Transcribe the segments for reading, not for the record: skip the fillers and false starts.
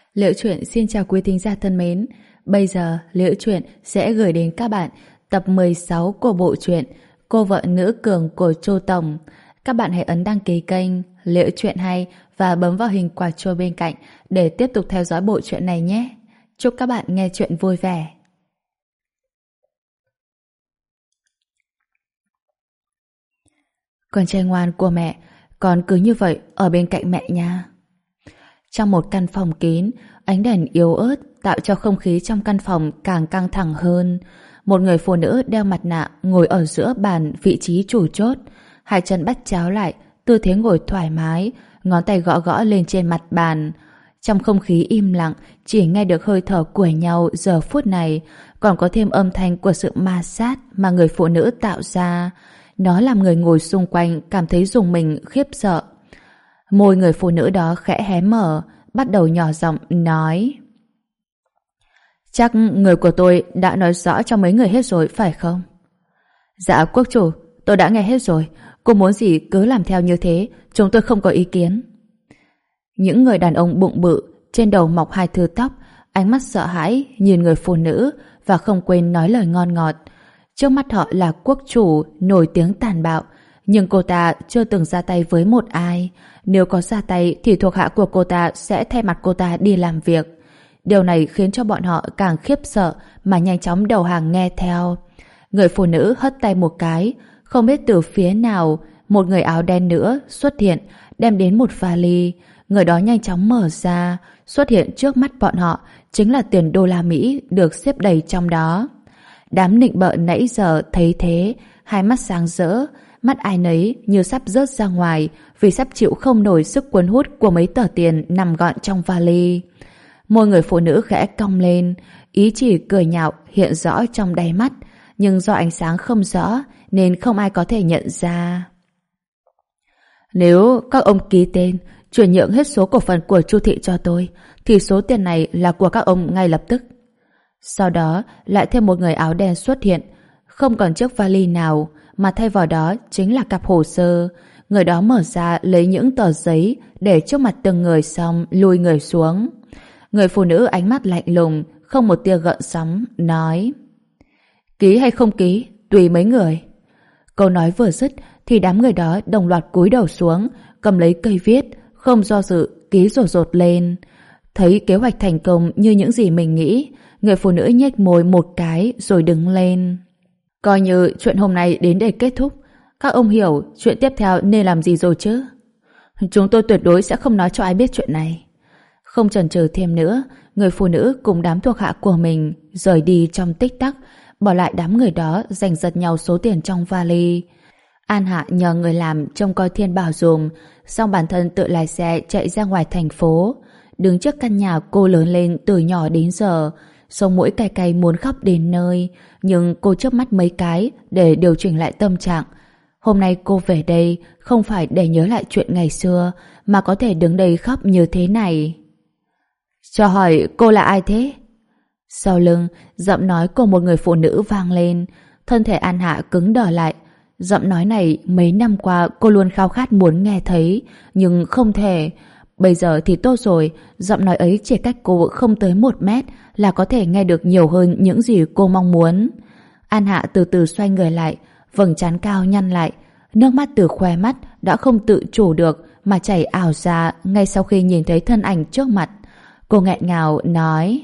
Liễu Chuyện xin chào quý thính giả thân mến. Bây giờ Liễu Chuyện sẽ gửi đến các bạn tập 16 của bộ truyện Cô vợ nữ cường của Chu Tổng. Các bạn hãy ấn đăng ký kênh Liễu Chuyện Hay và bấm vào hình quả chuông bên cạnh để tiếp tục theo dõi bộ truyện này nhé. Chúc các bạn nghe chuyện vui vẻ. Con trai ngoan của mẹ, con cứ như vậy ở bên cạnh mẹ nha. Trong một căn phòng kín, ánh đèn yếu ớt tạo cho không khí trong căn phòng càng căng thẳng hơn. Một người phụ nữ đeo mặt nạ ngồi ở giữa bàn vị trí chủ chốt, hai chân bắt chéo lại, tư thế ngồi thoải mái, ngón tay gõ gõ lên trên mặt bàn. Trong không khí im lặng, chỉ nghe được hơi thở của nhau giờ phút này, còn có thêm âm thanh của sự ma sát mà người phụ nữ tạo ra. Nó làm người ngồi xung quanh cảm thấy rùng mình khiếp sợ. Môi người phụ nữ đó khẽ hé mở, bắt đầu nhỏ giọng nói: Chắc người của tôi đã nói rõ cho mấy người hết rồi phải không? Dạ quốc chủ, tôi đã nghe hết rồi. Cô muốn gì cứ làm theo như thế, chúng tôi không có ý kiến. Những người đàn ông bụng bự, trên đầu mọc hai thứ tóc, ánh mắt sợ hãi nhìn người phụ nữ và không quên nói lời ngon ngọt. Trước mắt họ là quốc chủ nổi tiếng tàn bạo, nhưng cô ta chưa từng ra tay với một ai. Nếu có ra tay thì thuộc hạ của cô ta sẽ thay mặt cô ta đi làm việc. Điều này khiến cho bọn họ càng khiếp sợ mà nhanh chóng đầu hàng nghe theo. Người phụ nữ hất tay một cái, không biết từ phía nào một người áo đen nữa xuất hiện, đem đến một vali. Người đó nhanh chóng mở ra, xuất hiện trước mắt bọn họ chính là tiền đô la Mỹ được xếp đầy trong đó. Đám nịnh bợ nãy giờ thấy thế, hai mắt sáng rỡ, mắt ai nấy như sắp rớt ra ngoài vì sắp chịu không nổi sức cuốn hút của mấy tờ tiền nằm gọn trong vali. Môi người phụ nữ khẽ cong lên, ý chỉ cười nhạo hiện rõ trong đáy mắt, nhưng do ánh sáng không rõ nên không ai có thể nhận ra. Nếu các ông ký tên, chuyển nhượng hết số cổ phần của Chu thị cho tôi, thì số tiền này là của các ông ngay lập tức. Sau đó lại thêm một người áo đen xuất hiện, không còn chiếc vali nào, mà thay vào đó chính là cặp hồ sơ. Người đó mở ra lấy những tờ giấy để trước mặt từng người xong lùi người xuống. Người phụ nữ ánh mắt lạnh lùng, không một tia gợn sóng, nói: Ký hay không ký, tùy mấy người. Câu nói vừa dứt thì đám người đó đồng loạt cúi đầu xuống, cầm lấy cây viết, không do dự, ký rột rột lên. Thấy kế hoạch thành công như những gì mình nghĩ, người phụ nữ nhếch môi một cái rồi đứng lên. Coi như chuyện hôm nay đến để kết thúc. Các ông hiểu chuyện tiếp theo nên làm gì rồi chứ? Chúng tôi tuyệt đối sẽ không nói cho ai biết chuyện này. Không chần chừ thêm nữa, người phụ nữ cùng đám thuộc hạ của mình rời đi trong tích tắc, bỏ lại đám người đó giành giật nhau số tiền trong vali. An Hạ nhờ người làm trông coi Thiên Bảo dùm, xong bản thân tự lái xe chạy ra ngoài thành phố. Đứng trước căn nhà cô lớn lên từ nhỏ đến giờ, sống mũi cay cay muốn khóc đến nơi, nhưng cô chớp mắt mấy cái để điều chỉnh lại tâm trạng. Hôm nay cô về đây không phải để nhớ lại chuyện ngày xưa, mà có thể đứng đây khóc như thế này. Cho hỏi cô là ai thế? Sau lưng, giọng nói của một người phụ nữ vang lên. Thân thể An Hạ cứng đờ lại. Giọng nói này mấy năm qua cô luôn khao khát muốn nghe thấy, nhưng không thể. Bây giờ thì tốt rồi, giọng nói ấy chỉ cách cô không tới 1 mét là có thể nghe được nhiều hơn những gì cô mong muốn. An Hạ từ từ xoay người lại, vầng trán cao nhăn lại, nước mắt từ khóe mắt đã không tự chủ được mà chảy ào ra ngay sau khi nhìn thấy thân ảnh trước mặt. Cô nghẹn ngào nói: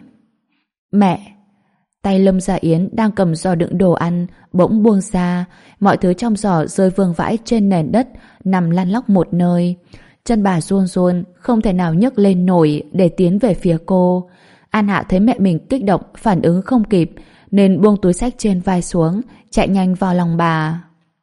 Mẹ! Tay Lâm Gia Yến đang cầm giỏ đựng đồ ăn bỗng buông ra, mọi thứ trong giỏ rơi vương vãi trên nền đất, nằm lăn lóc một nơi. Chân bà run run, không thể nào nhấc lên nổi để tiến về phía cô. An Hạ thấy mẹ mình kích động, phản ứng không kịp, nên buông túi xách trên vai xuống, chạy nhanh vào lòng bà.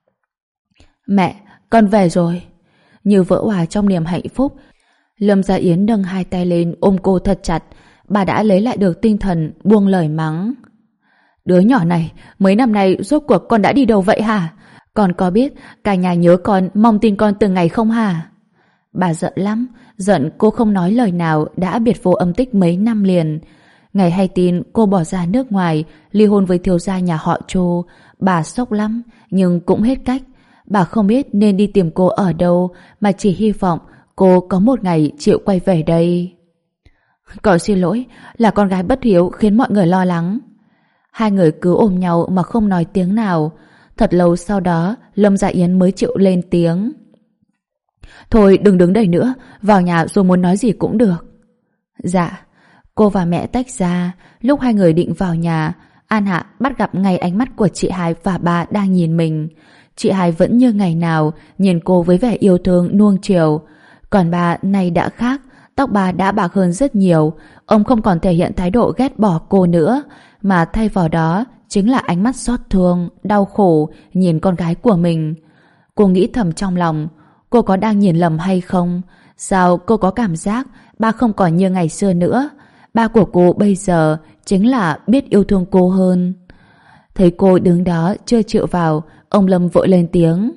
Mẹ, con về rồi. Như vỡ òa trong niềm hạnh phúc, Lâm Gia Yến nâng hai tay lên ôm cô thật chặt. Bà đã lấy lại được tinh thần, buông lời mắng: Đứa nhỏ này, mấy năm nay rốt cuộc con đã đi đâu vậy hả? Con có biết cả nhà nhớ con, mong tin con từng ngày không hả? Bà giận lắm, giận cô không nói lời nào, đã biệt vô âm tích mấy năm liền. Ngày hay tin cô bỏ ra nước ngoài, ly hôn với thiếu gia nhà họ Chu, bà sốc lắm, nhưng cũng hết cách. Bà không biết nên đi tìm cô ở đâu, mà chỉ hy vọng cô có một ngày chịu quay về đây. Cậu xin lỗi, là con gái bất hiếu khiến mọi người lo lắng. Hai người cứ ôm nhau mà không nói tiếng nào. Thật lâu sau đó, Lâm Dạ Yến mới chịu lên tiếng. Thôi đừng đứng đây nữa, vào nhà rồi muốn nói gì cũng được. Dạ. Cô và mẹ tách ra. Lúc hai người định vào nhà, An Hạ bắt gặp ngay ánh mắt của chị hai và ba đang nhìn mình. Chị hai vẫn như ngày nào, nhìn cô với vẻ yêu thương nuông chiều. Còn ba nay đã khác, tóc bà đã bạc hơn rất nhiều. Ông không còn thể hiện thái độ ghét bỏ cô nữa, mà thay vào đó chính là ánh mắt xót thương, đau khổ nhìn con gái của mình. Cô nghĩ thầm trong lòng, cô có đang nhìn lầm hay không? Sao cô có cảm giác ba không còn như ngày xưa nữa? Ba của cô bây giờ chính là biết yêu thương cô hơn. Thấy cô đứng đó chưa chịu vào, ông Lâm vội lên tiếng.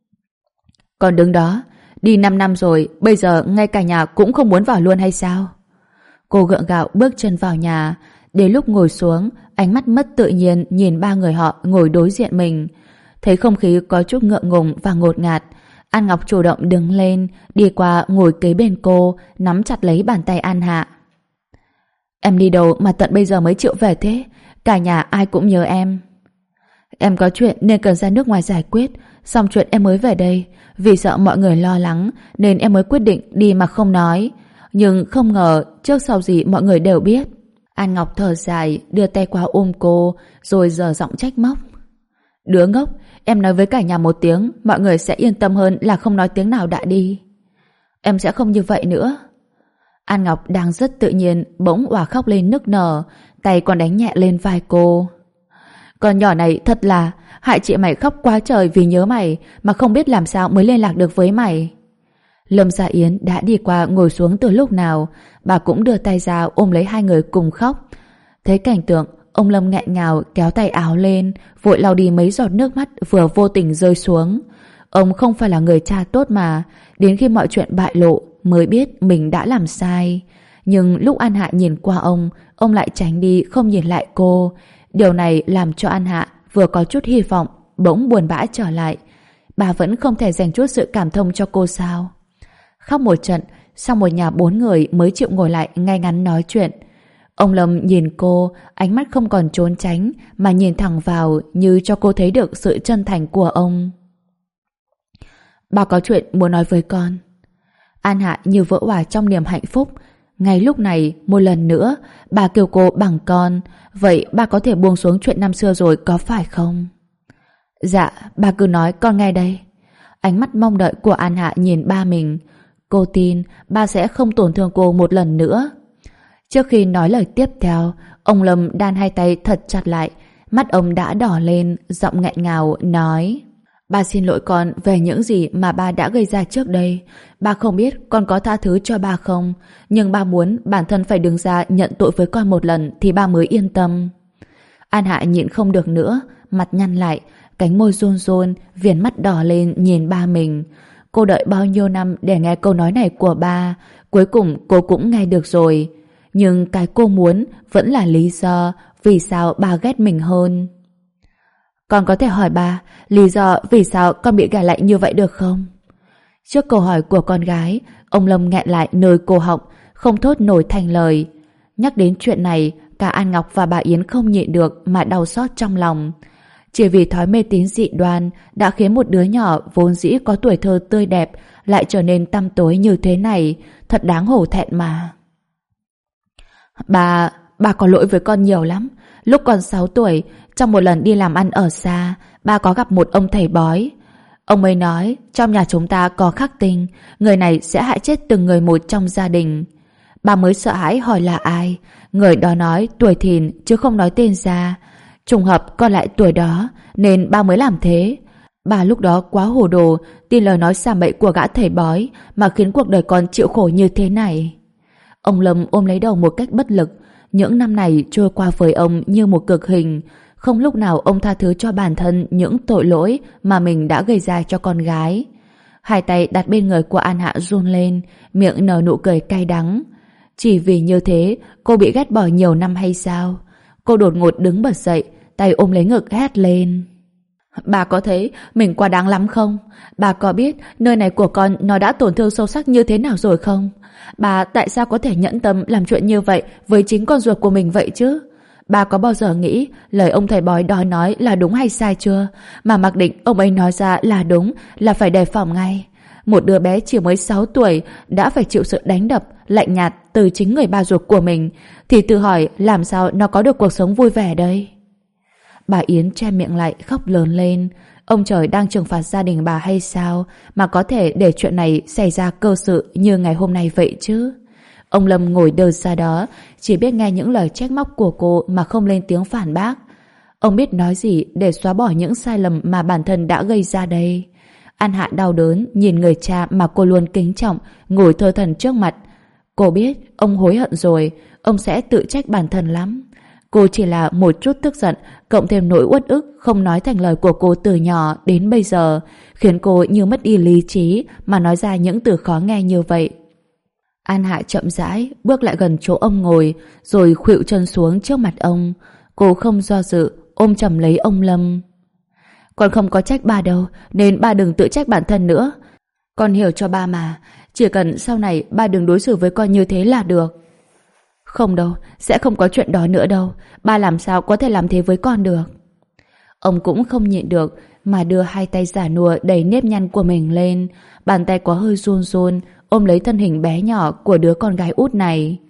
Còn đứng đó, đi 5 năm rồi, bây giờ ngay cả nhà cũng không muốn vào luôn hay sao? Cô gượng gạo bước chân vào nhà. Đến lúc ngồi xuống, ánh mắt mất tự nhiên nhìn ba người họ ngồi đối diện mình. Thấy không khí có chút ngượng ngùng và ngột ngạt, An Ngọc chủ động đứng lên, đi qua ngồi kế bên cô, nắm chặt lấy bàn tay An Hạ. Em đi đâu mà tận bây giờ mới chịu về thế? Cả nhà ai cũng nhớ em. Em có chuyện nên cần ra nước ngoài giải quyết, xong chuyện em mới về đây. Vì sợ mọi người lo lắng nên em mới quyết định đi mà không nói. Nhưng không ngờ trước sau gì mọi người đều biết. An Ngọc thở dài, đưa tay qua ôm cô, rồi giở giọng trách móc. Đứa ngốc, em nói với cả nhà một tiếng, mọi người sẽ yên tâm hơn là không nói tiếng nào đã đi. Em sẽ không như vậy nữa. An Ngọc đang rất tự nhiên, bỗng òa khóc lên nức nở, tay còn đánh nhẹ lên vai cô. Con nhỏ này thật là hại chị mày khóc quá trời vì nhớ mày, mà không biết làm sao mới liên lạc được với mày. Lâm Dạ Yến đã đi qua ngồi xuống từ lúc nào, bà cũng đưa tay ra ôm lấy hai người cùng khóc. Thấy cảnh tượng, ông Lâm nghẹn ngào kéo tay áo lên, vội lau đi mấy giọt nước mắt vừa vô tình rơi xuống. Ông không phải là người cha tốt mà, đến khi mọi chuyện bại lộ mới biết mình đã làm sai. Nhưng lúc An Hạ nhìn qua ông lại tránh đi không nhìn lại cô. Điều này làm cho An Hạ vừa có chút hy vọng, bỗng buồn bã trở lại. Bà vẫn không thể dành chút sự cảm thông cho cô sao? Khóc một trận, xong một nhà 4 người mới chịu ngồi lại ngay ngắn nói chuyện. Ông Lâm nhìn cô, ánh mắt không còn trốn tránh mà nhìn thẳng vào như cho cô thấy được sự chân thành của ông. Bà có chuyện muốn nói với con. An Hạ như vỡ òa trong niềm hạnh phúc. Ngay lúc này, một lần nữa, bà kêu cô bằng con. Vậy bà có thể buông xuống chuyện năm xưa rồi có phải không? Dạ, bà cứ nói con nghe đây. Ánh mắt mong đợi của An Hạ nhìn ba mình. Cô tin ba sẽ không tổn thương cô một lần nữa. Trước khi nói lời tiếp theo, ông Lâm đan hai tay thật chặt lại. Mắt ông đã đỏ lên, giọng nghẹn ngào nói: Ba xin lỗi con về những gì mà ba đã gây ra trước đây. Ba không biết con có tha thứ cho ba không, nhưng ba muốn bản thân phải đứng ra nhận tội với con một lần thì ba mới yên tâm. An Hạ nhịn không được nữa, mặt nhăn lại, cánh môi run run, viền mắt đỏ lên nhìn ba mình. Cô đợi bao nhiêu năm để nghe câu nói này của ba, cuối cùng cô cũng nghe được rồi. Nhưng cái cô muốn vẫn là lý do vì sao ba ghét mình hơn. Con có thể hỏi ba lý do vì sao con bị gả lại như vậy được không? Trước câu hỏi của con gái, ông Lâm nghẹn lại nơi cổ họng, không thốt nổi thành lời. Nhắc đến chuyện này, cả An Ngọc và bà Yến không nhịn được mà đau xót trong lòng. Chỉ vì thói mê tín dị đoan đã khiến một đứa nhỏ vốn dĩ có tuổi thơ tươi đẹp lại trở nên tăm tối như thế này, thật đáng hổ thẹn mà. Bà có lỗi với con nhiều lắm. Lúc còn 6 tuổi, trong một lần đi làm ăn ở xa, ba có gặp một ông thầy bói. Ông ấy nói trong nhà chúng ta có khắc tinh, người này sẽ hại chết từng người một trong gia đình. Bà mới sợ hãi hỏi là ai. Người đó nói tuổi Thìn chứ không nói tên ra. Trùng hợp con lại tuổi đó nên ba mới làm thế. Bà lúc đó quá hồ đồ, tin lời nói xàm bậy của gã thầy bói mà khiến cuộc đời con chịu khổ như thế này. Ông Lâm ôm lấy đầu một cách bất lực. Những năm này trôi qua với ông như một cực hình. Không lúc nào ông tha thứ cho bản thân những tội lỗi mà mình đã gây ra cho con gái. Hai tay đặt bên người của An Hạ run lên, miệng nở nụ cười cay đắng. Chỉ vì như thế cô bị ghét bỏ nhiều năm hay sao? Cô đột ngột đứng bật dậy, tay ôm lấy ngực hét lên: Bà có thấy mình quá đáng lắm không? Bà có biết nơi này của con nó đã tổn thương sâu sắc như thế nào rồi không? Bà tại sao có thể nhẫn tâm làm chuyện như vậy với chính con ruột của mình vậy chứ? Bà có bao giờ nghĩ lời ông thầy bói đó nói là đúng hay sai chưa? Mà mặc định ông ấy nói ra là đúng, là phải đề phòng ngay. Một đứa bé chỉ mới 6 tuổi đã phải chịu sự đánh đập, lạnh nhạt từ chính người ba ruột của mình, thì tự hỏi làm sao nó có được cuộc sống vui vẻ đây? Bà Yến che miệng lại khóc lớn lên. Ông trời đang trừng phạt gia đình bà hay sao mà có thể để chuyện này xảy ra cơ sự như ngày hôm nay vậy chứ? Ông Lâm ngồi đờ ra đó, chỉ biết nghe những lời trách móc của cô mà không lên tiếng phản bác. Ông biết nói gì để xóa bỏ những sai lầm mà bản thân đã gây ra đây? An Hạ đau đớn nhìn người cha mà cô luôn kính trọng ngồi thơ thẩn trước mặt. Cô biết ông hối hận rồi, ông sẽ tự trách bản thân lắm. Cô chỉ là một chút tức giận cộng thêm nỗi uất ức không nói thành lời của cô từ nhỏ đến bây giờ, khiến cô như mất đi lý trí mà nói ra những từ khó nghe như vậy. An Hạ chậm rãi bước lại gần chỗ ông ngồi, rồi khuỵu chân xuống trước mặt ông. Cô không do dự ôm chầm lấy ông Lâm. Con không có trách ba đâu, nên ba đừng tự trách bản thân nữa. Con hiểu cho ba mà, chỉ cần sau này ba đừng đối xử với con như thế là được. Không đâu, sẽ không có chuyện đó nữa đâu. Ba làm sao có thể làm thế với con được? Ông cũng không nhịn được mà đưa hai tay giả nua đầy nếp nhăn của mình lên. Bàn tay có hơi run run ôm lấy thân hình bé nhỏ của đứa con gái út này.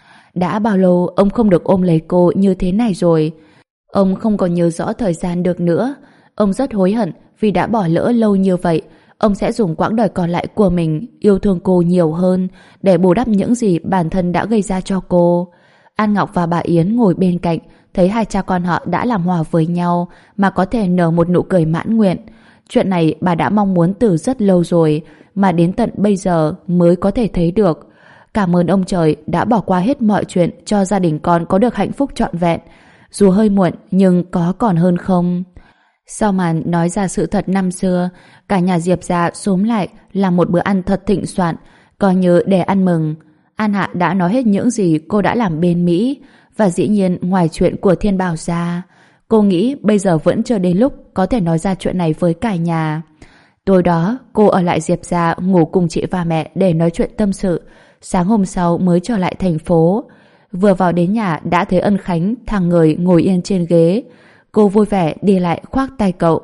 Đã bao lâu ông không được ôm lấy cô như thế này rồi? Ông không còn nhớ rõ thời gian được nữa. Ông rất hối hận vì đã bỏ lỡ lâu như vậy. Ông sẽ dùng quãng đời còn lại của mình yêu thương cô nhiều hơn để bù đắp những gì bản thân đã gây ra cho cô. An Ngọc và bà Yến ngồi bên cạnh, thấy hai cha con họ đã làm hòa với nhau mà có thể nở một nụ cười mãn nguyện. Chuyện này bà đã mong muốn từ rất lâu rồi, mà đến tận bây giờ mới có thể thấy được. Cảm ơn ông trời đã bỏ qua hết mọi chuyện cho gia đình con có được hạnh phúc trọn vẹn. Dù hơi muộn nhưng có còn hơn không? Sau màn nói ra sự thật năm xưa, cả nhà Diệp gia xúm lại làm một bữa ăn thật thịnh soạn, coi như để ăn mừng. An Hạ đã nói hết những gì cô đã làm bên Mỹ, và dĩ nhiên ngoài chuyện của Thiên Bảo ra, cô nghĩ bây giờ vẫn chưa đến lúc có thể nói ra chuyện này với cả nhà. Tối đó, cô ở lại Diệp gia ngủ cùng chị và mẹ để nói chuyện tâm sự. Sáng hôm sau mới trở lại thành phố. Vừa vào đến nhà đã thấy Ân Khánh, thằng người ngồi yên trên ghế. Cô vui vẻ đi lại khoác tay cậu.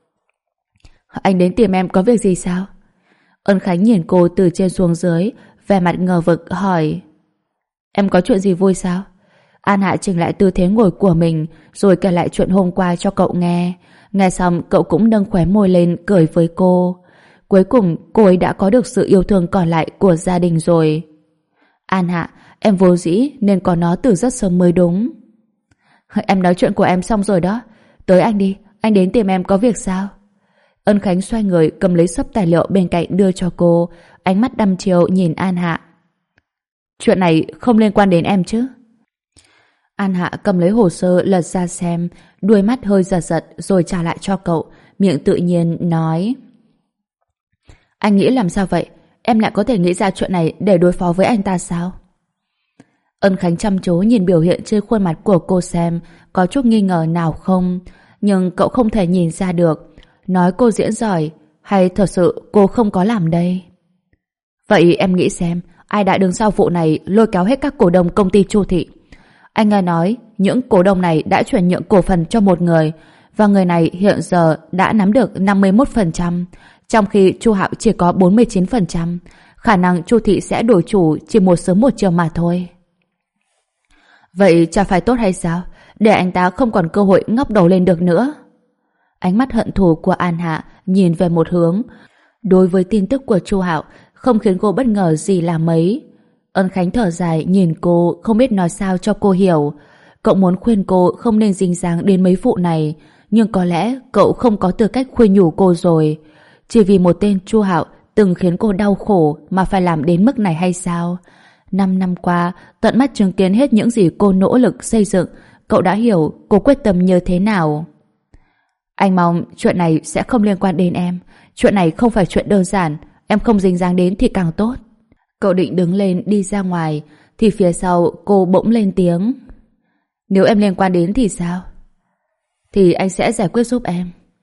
Anh đến tìm em có việc gì sao? Ân Khánh nhìn cô từ trên xuống dưới, vẻ mặt ngờ vực hỏi. Em có chuyện gì vui sao? An Hạ chỉnh lại tư thế ngồi của mình, rồi kể lại chuyện hôm qua cho cậu nghe. Nghe xong cậu cũng nâng khóe môi lên cười với cô. Cuối cùng cô ấy đã có được sự yêu thương còn lại của gia đình rồi. An Hạ, em vô dĩ nên có nó từ rất sớm mới đúng. Em nói chuyện của em xong rồi đó. Tới anh đi, anh đến tìm em có việc sao? Ân Khánh xoay người cầm lấy xấp tài liệu bên cạnh đưa cho cô, ánh mắt đăm chiêu nhìn An Hạ. Chuyện này không liên quan đến em chứ? An Hạ cầm lấy hồ sơ lật ra xem, đuôi mắt hơi giật giật rồi trả lại cho cậu, miệng tự nhiên nói. Anh nghĩ làm sao vậy? Em lại có thể nghĩ ra chuyện này để đối phó với anh ta sao? Ân Khánh chăm chú nhìn biểu hiện trên khuôn mặt của cô xem có chút nghi ngờ nào không, nhưng cậu không thể nhìn ra được. Nói cô diễn giỏi hay thật sự cô không có làm đây? Vậy em nghĩ xem ai đã đứng sau vụ này lôi kéo hết các cổ đông công ty Chu Thị? Anh nghe nói những cổ đông này đã chuyển nhượng cổ phần cho một người, và người này hiện giờ đã nắm được 51%, trong khi Chu Hạo chỉ có 49%. Khả năng Chu Thị sẽ đổi chủ chỉ một sớm một chiều mà thôi. Vậy chả phải tốt hay sao? Để anh ta không còn cơ hội ngóc đầu lên được nữa. Ánh mắt hận thù của An Hạ nhìn về một hướng. Đối với tin tức của Chu Hạo không khiến cô bất ngờ gì là mấy. Ân Khánh thở dài nhìn cô, không biết nói sao cho cô hiểu. Cậu muốn khuyên cô không nên dính dáng đến mấy vụ này, nhưng có lẽ cậu không có tư cách khuyên nhủ cô rồi. Chỉ vì một tên Chu Hạo từng khiến cô đau khổ mà phải làm đến mức này hay sao? 5 năm qua, tận mắt chứng kiến hết những gì cô nỗ lực xây dựng, cậu đã hiểu cô quyết tâm như thế nào. Anh mong chuyện này sẽ không liên quan đến em. Chuyện này không phải chuyện đơn giản, em không dính dáng đến thì càng tốt. Cậu định đứng lên đi ra ngoài, thì phía sau cô bỗng lên tiếng. Nếu em liên quan đến thì sao? Thì anh sẽ giải quyết giúp em.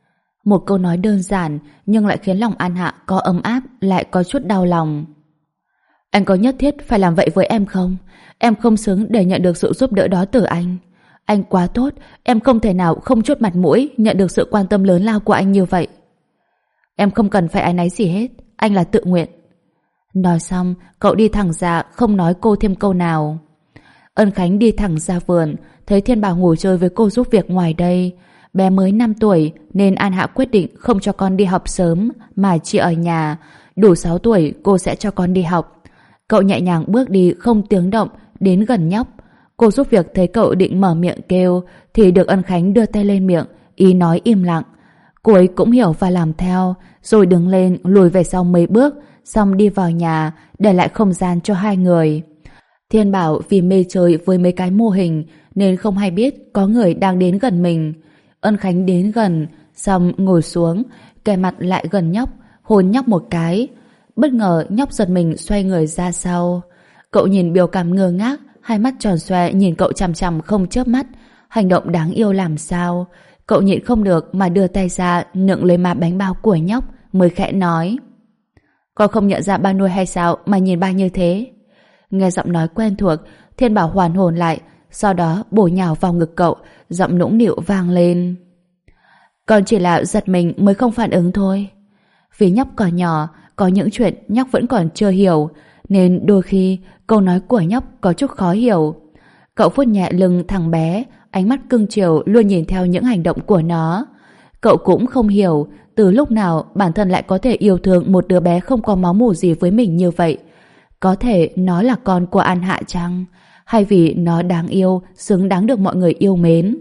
Một câu nói đơn giản nhưng lại khiến lòng An Hạ có ấm áp lại có chút đau lòng. Anh có nhất thiết phải làm vậy với em không? Em không xứng để nhận được sự giúp đỡ đó từ anh. Anh quá tốt, em không thể nào không chút mặt mũi nhận được sự quan tâm lớn lao của anh như vậy. Em không cần phải áy náy gì hết, anh là tự nguyện. Nói xong, cậu đi thẳng ra, không nói cô thêm câu nào. Ân Khánh đi thẳng ra vườn, thấy Thiên Bảo ngủ chơi với cô giúp việc ngoài đây. Bé mới 5 tuổi nên An Hạ quyết định không cho con đi học sớm mà chỉ ở nhà. Đủ 6 tuổi cô sẽ cho con đi học. Cậu nhẹ nhàng bước đi không tiếng động đến gần nhóc. Cô giúp việc thấy cậu định mở miệng kêu thì được Ân Khánh đưa tay lên miệng, ý nói im lặng. Cô ấy cũng hiểu và làm theo, rồi đứng lên lùi về sau mấy bước, xong đi vào nhà để lại không gian cho hai người. Thiên Bảo vì mê chơi với mấy cái mô hình nên không hay biết có người đang đến gần mình. Ân Khánh đến gần, xong ngồi xuống, kề mặt lại gần nhóc, hôn nhóc một cái. Bất ngờ nhóc giật mình xoay người ra sau. Cậu nhìn biểu cảm ngơ ngác, hai mắt tròn xoe nhìn cậu chằm chằm không chớp mắt. Hành động đáng yêu làm sao. Cậu nhịn không được mà đưa tay ra nựng lấy má bánh bao của nhóc, mới khẽ nói: Con không nhận ra ba nuôi hay sao mà nhìn ba như thế? Nghe giọng nói quen thuộc, Thiên Bảo hoàn hồn lại, sau đó bổ nhào vào ngực cậu, giọng nũng nịu vang lên: Con chỉ là giật mình mới không phản ứng thôi. Vì nhóc còn nhỏ, có những chuyện nhóc vẫn còn chưa hiểu, nên đôi khi câu nói của nhóc có chút khó hiểu. Cậu vuốt nhẹ lưng thằng bé, ánh mắt cưng chiều luôn nhìn theo những hành động của nó. Cậu cũng không hiểu từ lúc nào bản thân lại có thể yêu thương một đứa bé không có máu mủ gì với mình như vậy. Có thể nó là con của An Hạ chăng? Hay vì nó đáng yêu, xứng đáng được mọi người yêu mến?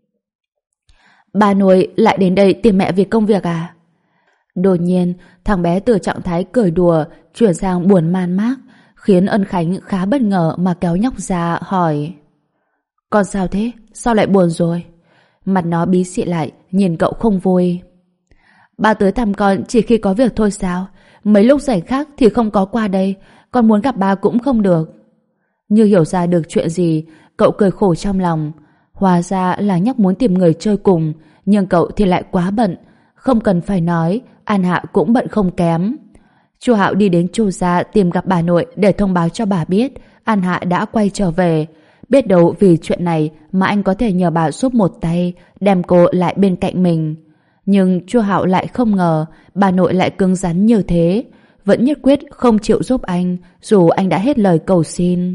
Ba nuôi lại đến đây tìm mẹ vì công việc à? Đột nhiên, thằng bé từ trạng thái cười đùa chuyển sang buồn man mác, khiến Ân Khánh khá bất ngờ mà kéo nhóc ra hỏi: Con sao thế? Sao lại buồn rồi? Mặt nó bí xị lại, nhìn cậu không vui. Ba tới thăm con chỉ khi có việc thôi sao? Mấy lúc rảnh khác thì không có qua đây, con muốn gặp ba cũng không được. Như hiểu ra được chuyện gì, cậu cười khổ trong lòng. Hóa ra là nhóc muốn tìm người chơi cùng, nhưng cậu thì lại quá bận. Không cần phải nói, An Hạ cũng bận không kém. Chu Hạo đi đến Chu gia tìm gặp bà nội để thông báo cho bà biết An Hạ đã quay trở về. Biết đâu vì chuyện này mà anh có thể nhờ bà giúp một tay, đem cô lại bên cạnh mình. Nhưng Chu Hạo lại không ngờ bà nội lại cứng rắn như thế, vẫn nhất quyết không chịu giúp anh dù anh đã hết lời cầu xin.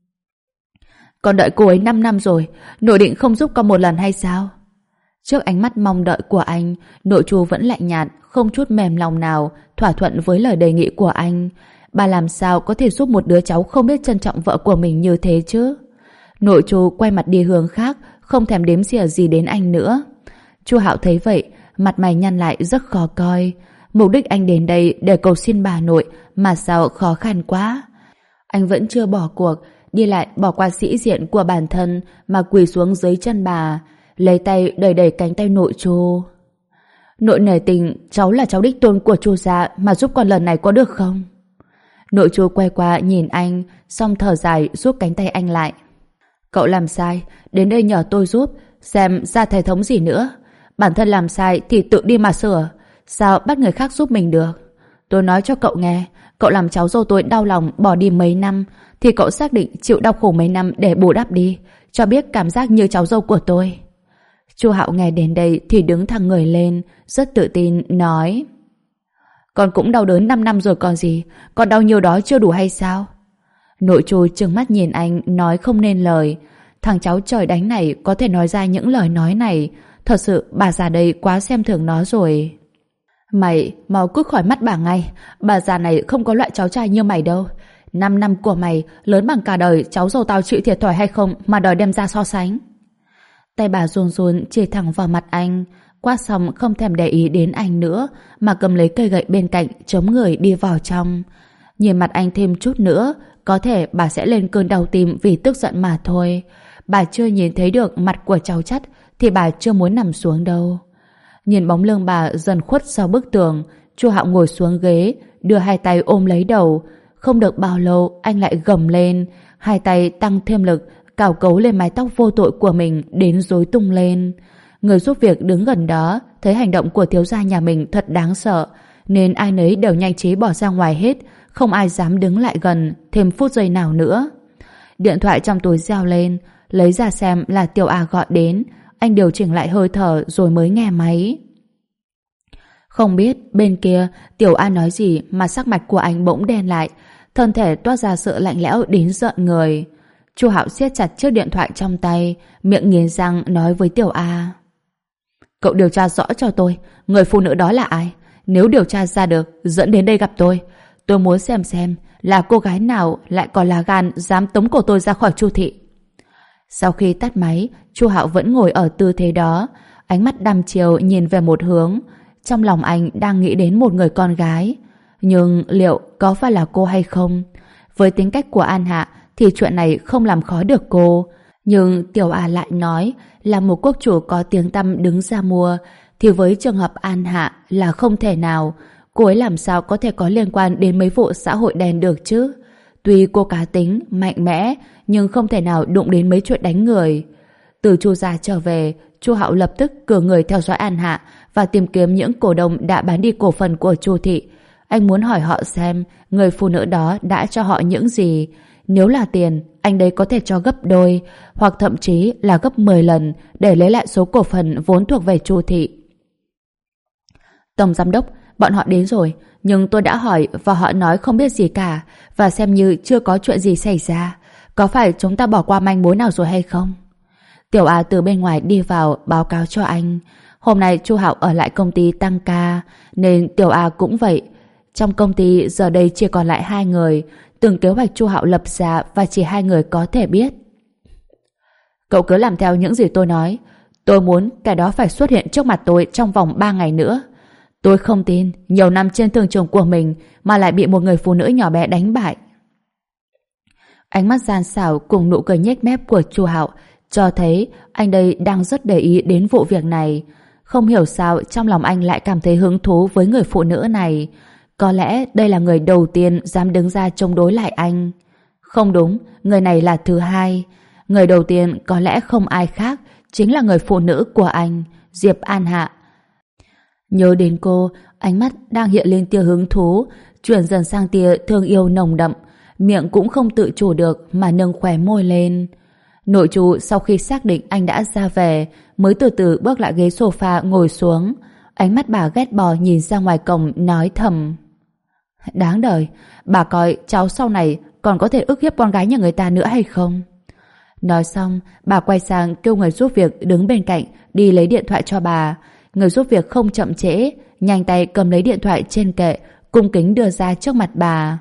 Con đợi cô ấy 5 năm rồi, nội định không giúp con một lần hay sao? Trước ánh mắt mong đợi của anh, nội Chu vẫn lạnh nhạt, không chút mềm lòng nào, thỏa thuận với lời đề nghị của anh. Bà làm sao có thể giúp một đứa cháu không biết trân trọng vợ của mình như thế chứ? Nội Chu quay mặt đi hướng khác, không thèm đếm xỉa gì đến anh nữa. Chu Hạo thấy vậy, mặt mày nhăn lại rất khó coi. Mục đích anh đến đây để cầu xin bà nội mà sao khó khăn quá. Anh vẫn chưa bỏ cuộc, đi lại bỏ qua sĩ diện của bản thân mà quỳ xuống dưới chân bà, lấy tay đẩy đẩy cánh tay nội Chu. Nội nể tình, cháu là cháu đích tôn của Chu gia mà giúp con lần này có được không? Nội Chu quay qua nhìn anh, xong thở dài rút cánh tay anh lại. Cậu làm sai, đến đây nhờ tôi giúp, xem ra thể thống gì nữa. Bản thân làm sai thì tự đi mà sửa, sao bắt người khác giúp mình được? Tôi nói cho cậu nghe, cậu làm cháu dâu tôi đau lòng bỏ đi mấy năm, thì cậu xác định chịu đau khổ mấy năm để bù đắp đi, cho biết cảm giác như cháu dâu của tôi. Chu Hạo nghe đến đây thì đứng thẳng người lên, rất tự tin nói: Con cũng đau đớn 5 năm rồi còn gì, còn đau nhiều đó chưa đủ hay sao? Nội Chu trừng mắt nhìn anh nói không nên lời. Thằng cháu trời đánh này có thể nói ra những lời nói này, thật sự bà già đây quá xem thường nó rồi. Mày mau cút khỏi mắt bà ngay, bà già này không có loại cháu trai như mày đâu. 5 năm của mày lớn bằng cả đời cháu dâu tao chịu thiệt thòi hay không mà đòi đem ra so sánh. Tay bà run run chỉ thẳng vào mặt anh, quát xong không thèm để ý đến anh nữa mà cầm lấy cây gậy bên cạnh chống người đi vào trong. Nhìn mặt anh thêm chút nữa, có thể bà sẽ lên cơn đau tim vì tức giận mà thôi. Bà chưa nhìn thấy được mặt của cháu Chắt thì bà chưa muốn nằm xuống đâu. Nhìn bóng lưng bà dần khuất sau bức tường, Chu Hạo ngồi xuống ghế, đưa hai tay ôm lấy đầu. Không được bao lâu anh lại gầm lên, hai tay tăng thêm lực cào cấu lên mái tóc vô tội của mình đến rối tung lên. Người giúp việc đứng gần đó thấy hành động của thiếu gia nhà mình thật đáng sợ, nên ai nấy đều nhanh trí bỏ ra ngoài hết, không ai dám đứng lại gần thêm phút giây nào nữa. Điện thoại trong túi reo lên, lấy ra xem là Tiểu A gọi đến. Anh điều chỉnh lại hơi thở rồi mới nghe máy. Không biết bên kia Tiểu A nói gì mà sắc mặt của anh bỗng đen lại, thân thể toát ra sự lạnh lẽo đến rợn người. Chu Hạo siết chặt chiếc điện thoại trong tay, miệng nghiến răng nói với Tiểu A: Cậu điều tra rõ cho tôi, người phụ nữ đó là ai? Nếu điều tra ra được, dẫn đến đây gặp tôi. Tôi muốn xem là cô gái nào lại còn là gan dám tống cổ tôi ra khỏi Chu thị. Sau khi tắt máy, Chu Hạo vẫn ngồi ở tư thế đó, ánh mắt đăm chiêu nhìn về một hướng. Trong lòng anh đang nghĩ đến một người con gái. Nhưng liệu có phải là cô hay không? Với tính cách của An Hạ thì chuyện này không làm khó được cô. Nhưng Tiểu A lại nói là một quốc chủ có tiếng tăm đứng ra mua, thì với trường hợp An Hạ là không thể nào. Cô ấy làm sao có thể có liên quan đến mấy vụ xã hội đen được chứ? Tuy cô cá tính, mạnh mẽ, nhưng không thể nào đụng đến mấy chuyện đánh người. Từ Chu gia trở về, Chu Hạo lập tức cử người theo dõi An Hạ và tìm kiếm những cổ đông đã bán đi cổ phần của Chu thị. Anh muốn hỏi họ xem người phụ nữ đó đã cho họ những gì. Nếu là tiền, anh đấy có thể cho gấp đôi, hoặc thậm chí là gấp 10 lần để lấy lại số cổ phần vốn thuộc về Chu thị. Tổng giám đốc, bọn họ đến rồi, nhưng tôi đã hỏi và họ nói không biết gì cả, và xem như chưa có chuyện gì xảy ra. Có phải chúng ta bỏ qua manh mối nào rồi hay không? Tiểu A từ bên ngoài đi vào báo cáo cho anh. Hôm nay Chu Hạo ở lại công ty tăng ca, nên Tiểu A cũng vậy. Trong công ty giờ đây chỉ còn lại 2 người, từng kế hoạch Chu Hạo lập ra và chỉ 2 người có thể biết. Cậu cứ làm theo những gì tôi nói. Tôi muốn cái đó phải xuất hiện trước mặt tôi trong vòng 3 ngày nữa. Tôi không tin nhiều năm trên thương trường của mình mà lại bị một người phụ nữ nhỏ bé đánh bại. Ánh mắt gian xảo cùng nụ cười nhếch mép của Chu Hạo cho thấy anh đây đang rất để ý đến vụ việc này. Không hiểu sao trong lòng anh lại cảm thấy hứng thú với người phụ nữ này. Có lẽ đây là người đầu tiên dám đứng ra chống đối lại anh. Không đúng, người này là thứ hai. Người đầu tiên có lẽ không ai khác, chính là người phụ nữ của anh, Diệp An Hạ. Nhớ đến cô, ánh mắt đang hiện lên tia hứng thú, chuyển dần sang tia thương yêu nồng đậm, miệng cũng không tự chủ được mà nâng khóe môi lên. Nội trù sau khi xác định anh đã ra về, mới từ từ bước lại ghế sofa ngồi xuống. Ánh mắt bà ghét bỏ nhìn ra ngoài cổng nói thầm: Đáng đời, bà coi cháu sau này còn có thể ức hiếp con gái nhà người ta nữa hay không? Nói xong, bà quay sang kêu người giúp việc đứng bên cạnh đi lấy điện thoại cho bà. Người giúp việc không chậm trễ, nhanh tay cầm lấy điện thoại trên kệ, cung kính đưa ra trước mặt bà.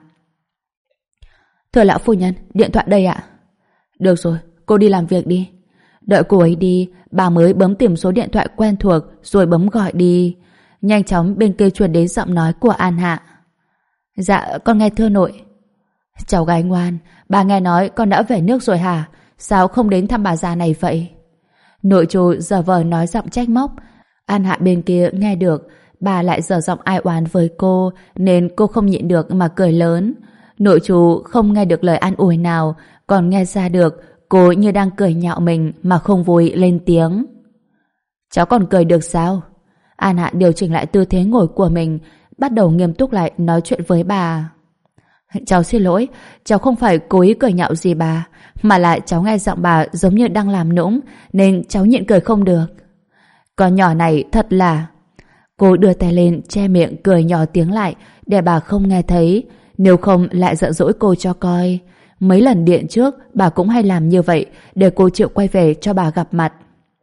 Thưa lão phu nhân, điện thoại đây ạ. Được rồi, cô đi làm việc đi. Đợi cô ấy đi, bà mới bấm tìm số điện thoại quen thuộc rồi bấm gọi đi. Nhanh chóng bên kia truyền đến giọng nói của An Hạ. Dạ, con nghe thưa nội. Cháu gái ngoan, bà nghe nói con đã về nước rồi hả? Sao không đến thăm bà già này vậy? Nội trù giờ vờ nói giọng trách móc. An Hạ bên kia nghe được, bà lại dở giọng ai oán với cô, nên cô không nhịn được mà cười lớn. Nội trù không nghe được lời an ủi nào, còn nghe ra được cô như đang cười nhạo mình mà không vui lên tiếng. Cháu còn cười được sao? An Hạ điều chỉnh lại tư thế ngồi của mình, bắt đầu nghiêm túc lại nói chuyện với bà. Cháu xin lỗi, cháu không phải cố ý cười nhạo gì bà, mà lại cháu nghe giọng bà giống như đang làm nũng, nên cháu nhịn cười không được. Con nhỏ này thật là... Cô đưa tay lên che miệng cười nhỏ tiếng lại để bà không nghe thấy, nếu không lại giận dỗi cô cho coi. Mấy lần điện trước bà cũng hay làm như vậy để cô chịu quay về cho bà gặp mặt.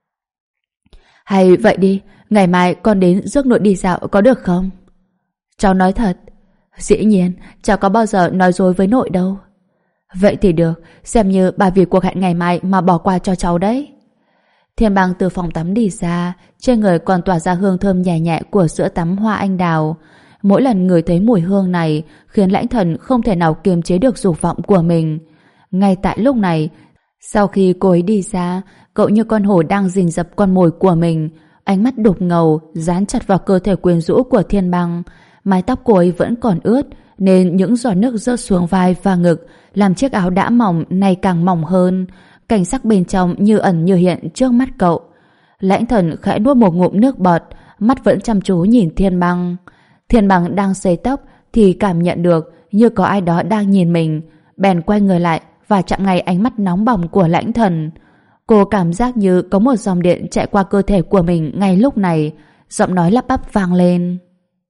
Hay vậy đi, ngày mai con đến rước nội đi dạo có được không? Cháu nói thật. Dĩ nhiên, cháu có bao giờ nói dối với nội đâu. Vậy thì được, xem như bà vì cuộc hẹn ngày mai mà bỏ qua cho cháu đấy. Thiên Bang từ phòng tắm đi ra, trên người còn tỏa ra hương thơm nhẹ nhẹ của sữa tắm hoa anh đào. Mỗi lần ngửi thấy mùi hương này khiến Lãnh Thần không thể nào kiềm chế được dục vọng của mình. Ngay tại lúc này, sau khi cô ấy đi ra, cậu như con hổ đang rình rập con mồi của mình, ánh mắt đục ngầu dán chặt vào cơ thể quyến rũ của Thiên Bang. Mái tóc cô ấy vẫn còn ướt, nên những giọt nước rơi xuống vai và ngực làm chiếc áo đã mỏng này càng mỏng hơn. Cảnh sắc bên trong như ẩn như hiện trước mắt cậu. Lãnh Thần khẽ nuốt một ngụm nước bọt, mắt vẫn chăm chú nhìn Thiên Băng. Thiên Băng đang sấy tóc thì cảm nhận được như có ai đó đang nhìn mình, bèn quay người lại và chạm ngay ánh mắt nóng bỏng của Lãnh Thần. Cô cảm giác như có một dòng điện chạy qua cơ thể của mình ngay lúc này, giọng nói lắp bắp vang lên.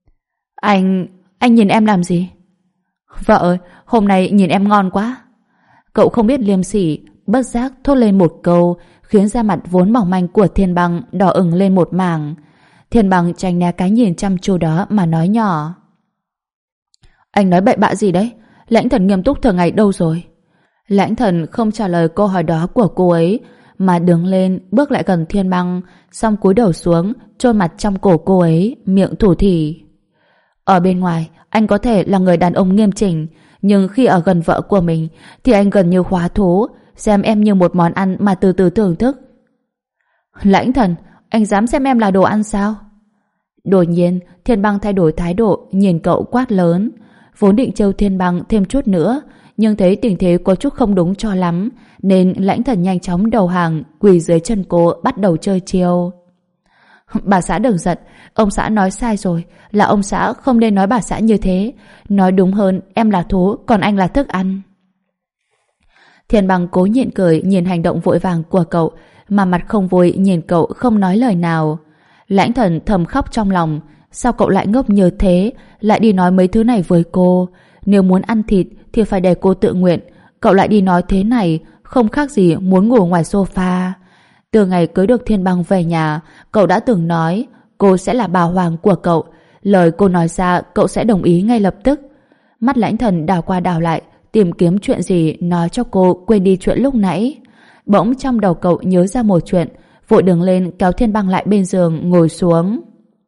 Anh nhìn em làm gì? Vợ ơi, hôm nay nhìn em ngon quá. Cậu không biết liêm sỉ, bất giác thốt lên một câu, khiến da mặt vốn mỏng manh của Thiên Băng đỏ ửng lên một mảng. Thiên Băng tránh né cái nhìn chăm chú đó mà nói nhỏ. Anh nói bậy bạ gì đấy? Lãnh Thần nghiêm túc thường ngày đâu rồi? Lãnh Thần không trả lời câu hỏi đó của cô ấy, mà đứng lên bước lại gần Thiên Băng, xong cúi đầu xuống chôn mặt trong cổ cô ấy, miệng thủ thỉ. Ở bên ngoài anh có thể là người đàn ông nghiêm chỉnh, nhưng khi ở gần vợ của mình thì anh gần như hóa thú, xem em như một món ăn mà từ từ thưởng thức. Lãnh Thần, anh dám xem em là đồ ăn sao? Đột nhiên Thiên Băng thay đổi thái độ, nhìn cậu quát lớn. Vốn định trêu Thiên Băng thêm chút nữa, nhưng thấy tình thế có chút không đúng cho lắm, nên Lãnh Thần nhanh chóng đầu hàng, quỳ dưới chân cô bắt đầu chơi chiêu. Bà xã đừng giận, ông xã nói sai rồi, là ông xã không nên nói bà xã như thế. Nói đúng hơn, em là thú, còn anh là thức ăn. Thiên Băng cố nhịn cười nhìn hành động vội vàng của cậu, mà mặt không vui nhìn cậu không nói lời nào. Lãnh Thần thầm khóc trong lòng, sao cậu lại ngốc như thế, lại đi nói mấy thứ này với cô? Nếu muốn ăn thịt thì phải để cô tự nguyện, cậu lại đi nói thế này, không khác gì muốn ngủ ngoài sofa. Từ ngày cưới được Thiên Băng về nhà, cậu đã từng nói cô sẽ là bà hoàng của cậu. Lời cô nói ra cậu sẽ đồng ý ngay lập tức. Mắt Lãnh Thần đảo qua đảo lại, tìm kiếm chuyện gì nói cho cô quên đi chuyện lúc nãy. Bỗng trong đầu cậu nhớ ra một chuyện, vội đứng lên kéo Thiên Băng lại bên giường ngồi xuống.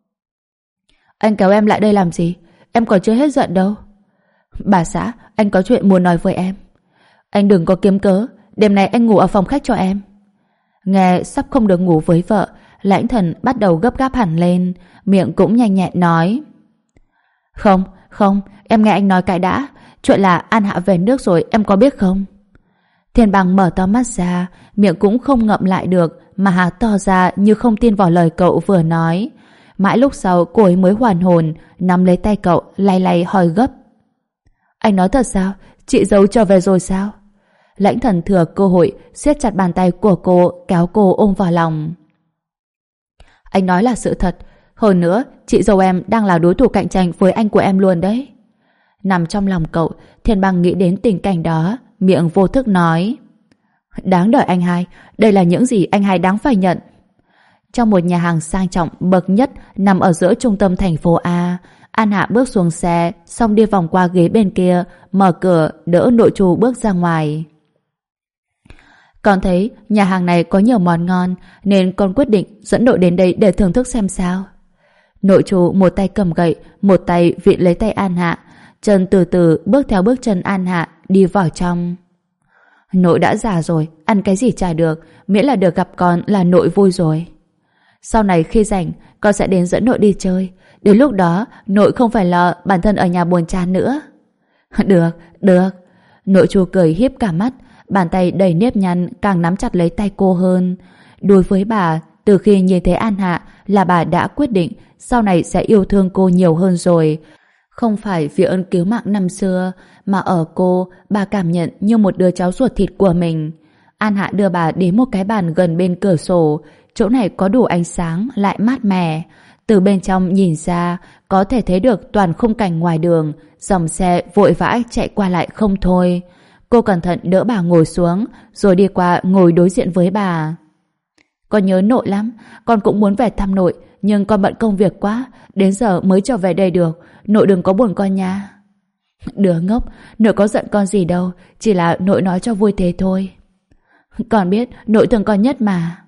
Anh kéo em lại đây làm gì? Em còn chưa hết giận đâu. Bà xã, anh có chuyện muốn nói với em. Anh đừng có kiếm cớ, đêm nay anh ngủ ở phòng khách cho em. Nghe sắp không được ngủ với vợ, Lãnh Thần bắt đầu gấp gáp hẳn lên, miệng cũng nhanh nhẹn nói. Không, em nghe anh nói cái đã. Chuyện là An Hạ về nước rồi, em có biết không? Thiên Băng mở to mắt ra, miệng cũng không ngậm lại được, mà há to ra như không tin vào lời cậu vừa nói. Mãi lúc sau cô ấy mới hoàn hồn, nắm lấy tay cậu, lay lay hỏi gấp. Anh nói thật sao? Chị dâu trở về rồi sao? Lãnh Thần thừa cơ hội siết chặt bàn tay của cô, kéo cô ôm vào lòng. Anh nói là sự thật. Hơn nữa, chị dâu em đang là đối thủ cạnh tranh với anh của em luôn đấy. Nằm trong lòng cậu, Thiên Băng nghĩ đến tình cảnh đó, miệng vô thức nói. Đáng đời anh hai, đây là những gì anh hai đáng phải nhận. Trong một nhà hàng sang trọng bậc nhất nằm ở giữa trung tâm thành phố A, An Hạ bước xuống xe, xong đi vòng qua ghế bên kia, mở cửa đỡ nội trù bước ra ngoài. Con thấy nhà hàng này có nhiều món ngon, nên con quyết định dẫn đội đến đây để thưởng thức xem sao. Nội trù một tay cầm gậy, một tay vịn lấy tay An Hạ, chân từ từ bước theo bước chân An Hạ đi vào trong. Nội đã già rồi, ăn cái gì chả được, miễn là được gặp con là nội vui rồi. Sau này khi rảnh, con sẽ đến dẫn nội đi chơi. Đến lúc đó, nội không phải lo bản thân ở nhà buồn chán nữa. Được. Nội trù cười hiếp cả mắt, bàn tay đầy nếp nhăn càng nắm chặt lấy tay cô hơn. Đối với bà, từ khi nhìn thấy An Hạ là bà đã quyết định sau này sẽ yêu thương cô nhiều hơn rồi. Không phải vì ơn cứu mạng năm xưa, mà ở cô, bà cảm nhận như một đứa cháu ruột thịt của mình. An Hạ đưa bà đến một cái bàn gần bên cửa sổ. Chỗ này có đủ ánh sáng, lại mát mẻ. Từ bên trong nhìn ra, có thể thấy được toàn khung cảnh ngoài đường, dòng xe vội vã chạy qua lại không thôi. Cô cẩn thận đỡ bà ngồi xuống, rồi đi qua ngồi đối diện với bà. Con nhớ nội lắm, con cũng muốn về thăm nội, nhưng con bận công việc quá, đến giờ mới trở về đây được, nội đừng có buồn con nha. Đứa ngốc, nội có giận con gì đâu, chỉ là nội nói cho vui thế thôi. Con biết, nội thương con nhất mà.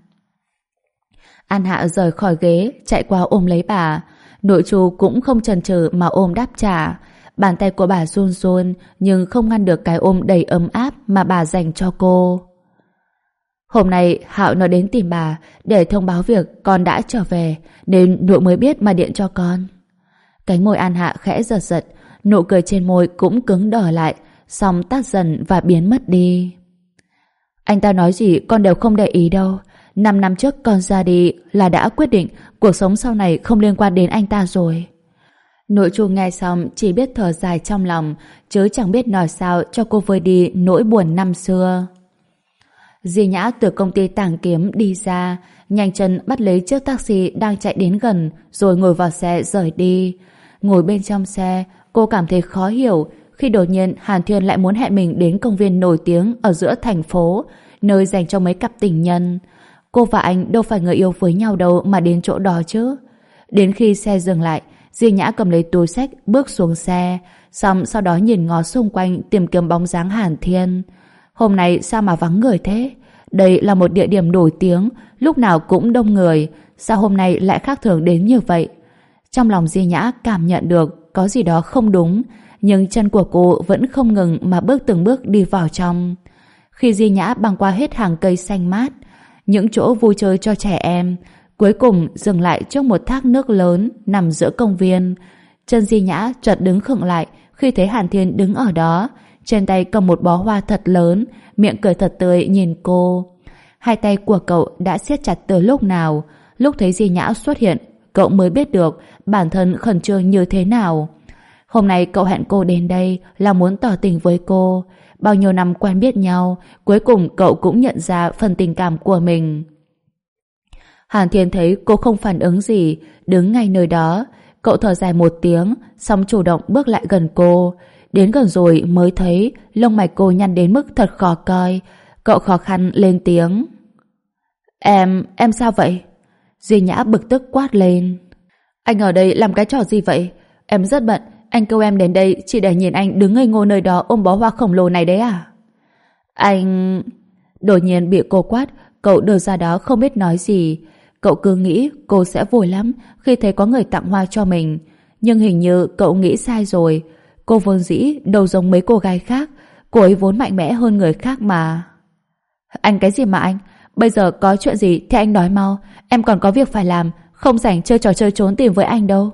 An Hạ rời khỏi ghế, chạy qua ôm lấy bà. Nội trù cũng không chần chừ mà ôm đáp trả. Bàn tay của bà run run, nhưng không ngăn được cái ôm đầy ấm áp mà bà dành cho cô. Hôm nay Hạo nó đến tìm bà để thông báo việc con đã trở về, nên nội mới biết mà điện cho con. Cánh môi An Hạ khẽ giật giật, nụ cười trên môi cũng cứng đờ lại, xong tắt dần và biến mất đi. Anh ta nói gì con đều không để ý đâu, 5 năm trước con ra đi là đã quyết định cuộc sống sau này không liên quan đến anh ta rồi. Nội Chu nghe xong chỉ biết thở dài trong lòng, chứ chẳng biết nói sao cho cô vơi đi nỗi buồn năm xưa. Di Nhã từ công ty Tàng Kiếm đi ra, nhanh chân bắt lấy chiếc taxi đang chạy đến gần, rồi ngồi vào xe rời đi. Ngồi bên trong xe, cô cảm thấy khó hiểu khi đột nhiên Hàn Thiên lại muốn hẹn mình đến công viên nổi tiếng ở giữa thành phố, nơi dành cho mấy cặp tình nhân. Cô và anh đâu phải người yêu với nhau đâu mà đến chỗ đó chứ. Đến khi xe dừng lại, Di Nhã cầm lấy túi xách bước xuống xe, xong sau đó nhìn ngó xung quanh tìm kiếm bóng dáng Hàn Thiên. Hôm nay sao mà vắng người thế? Đây là một địa điểm nổi tiếng, lúc nào cũng đông người, sao hôm nay lại khác thường đến như vậy? Trong lòng Di Nhã cảm nhận được có gì đó không đúng, nhưng chân của cô vẫn không ngừng mà bước từng bước đi vào trong. Khi Di Nhã băng qua hết hàng cây xanh mát, những chỗ vui chơi cho trẻ em, cuối cùng dừng lại trước một thác nước lớn nằm giữa công viên. Chân Di Nhã chợt đứng khựng lại khi thấy Hàn Thiên đứng ở đó, trên tay cầm một bó hoa thật lớn, miệng cười thật tươi nhìn cô. Hai tay của cậu đã siết chặt từ lúc nào. Lúc thấy Di Nhã xuất hiện, cậu mới biết được bản thân khẩn trương như thế nào. Hôm nay cậu hẹn cô đến đây là muốn tỏ tình với cô. Bao nhiêu năm quen biết nhau, cuối cùng cậu cũng nhận ra phần tình cảm của mình. Hàn Thiên thấy cô không phản ứng gì, đứng ngay nơi đó. Cậu thở dài một tiếng, xong chủ động bước lại gần cô. Đến gần rồi mới thấy lông mày cô nhăn đến mức thật khó coi. Cậu khó khăn lên tiếng. Em sao vậy? Di Nhã bực tức quát lên. Anh ở đây làm cái trò gì vậy? Em rất bận, anh kêu em đến đây chỉ để nhìn anh đứng ngây ngô nơi đó ôm bó hoa khổng lồ này đấy à? Anh... Đột nhiên bị cô quát, cậu đưa ra đó không biết nói gì. Cậu cứ nghĩ cô sẽ vui lắm khi thấy có người tặng hoa cho mình. Nhưng hình như cậu nghĩ sai rồi. Cô vốn dĩ đâu giống mấy cô gái khác. Cô ấy vốn mạnh mẽ hơn người khác mà. Anh cái gì mà anh? Bây giờ có chuyện gì thì anh nói mau. Em còn có việc phải làm, không rảnh chơi trò chơi trốn tìm với anh đâu.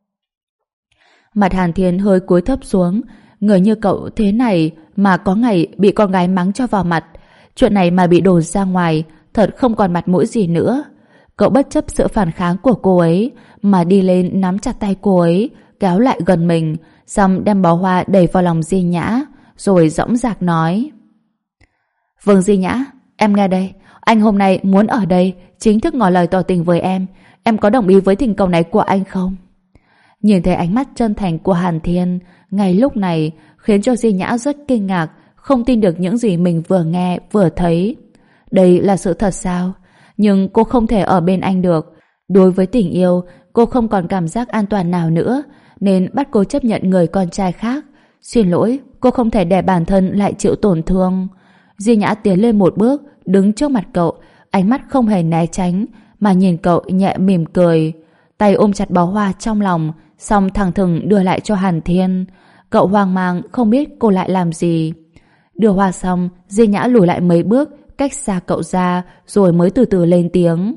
Mặt Hàn Thiên hơi cúi thấp xuống. Người như cậu thế này mà có ngày bị con gái mắng cho vào mặt. Chuyện này mà bị đồn ra ngoài, thật không còn mặt mũi gì nữa. Cậu bất chấp sự phản kháng của cô ấy mà đi lên nắm chặt tay cô ấy, kéo lại gần mình, xong đem bó hoa đẩy vào lòng Di Nhã, rồi dõng dạc nói. Vâng Di Nhã, em nghe đây, anh hôm nay muốn ở đây chính thức ngỏ lời tỏ tình với em có đồng ý với tình cầu này của anh không? Nhìn thấy ánh mắt chân thành của Hàn Thiên ngay lúc này khiến cho Di Nhã rất kinh ngạc, không tin được những gì mình vừa nghe vừa thấy. Đây là sự thật sao? Nhưng cô không thể ở bên anh được. Đối với tình yêu, cô không còn cảm giác an toàn nào nữa, nên bắt cô chấp nhận người con trai khác. Xin lỗi, cô không thể để bản thân lại chịu tổn thương. Di Nhã tiến lên một bước, đứng trước mặt cậu, ánh mắt không hề né tránh, mà nhìn cậu nhẹ mỉm cười. Tay ôm chặt bó hoa trong lòng, xong thẳng thừng đưa lại cho Hàn Thiên. Cậu hoang mang không biết cô lại làm gì. Đưa hoa xong, Di Nhã lùi lại mấy bước, cách xa cậu ra, rồi mới từ từ lên tiếng.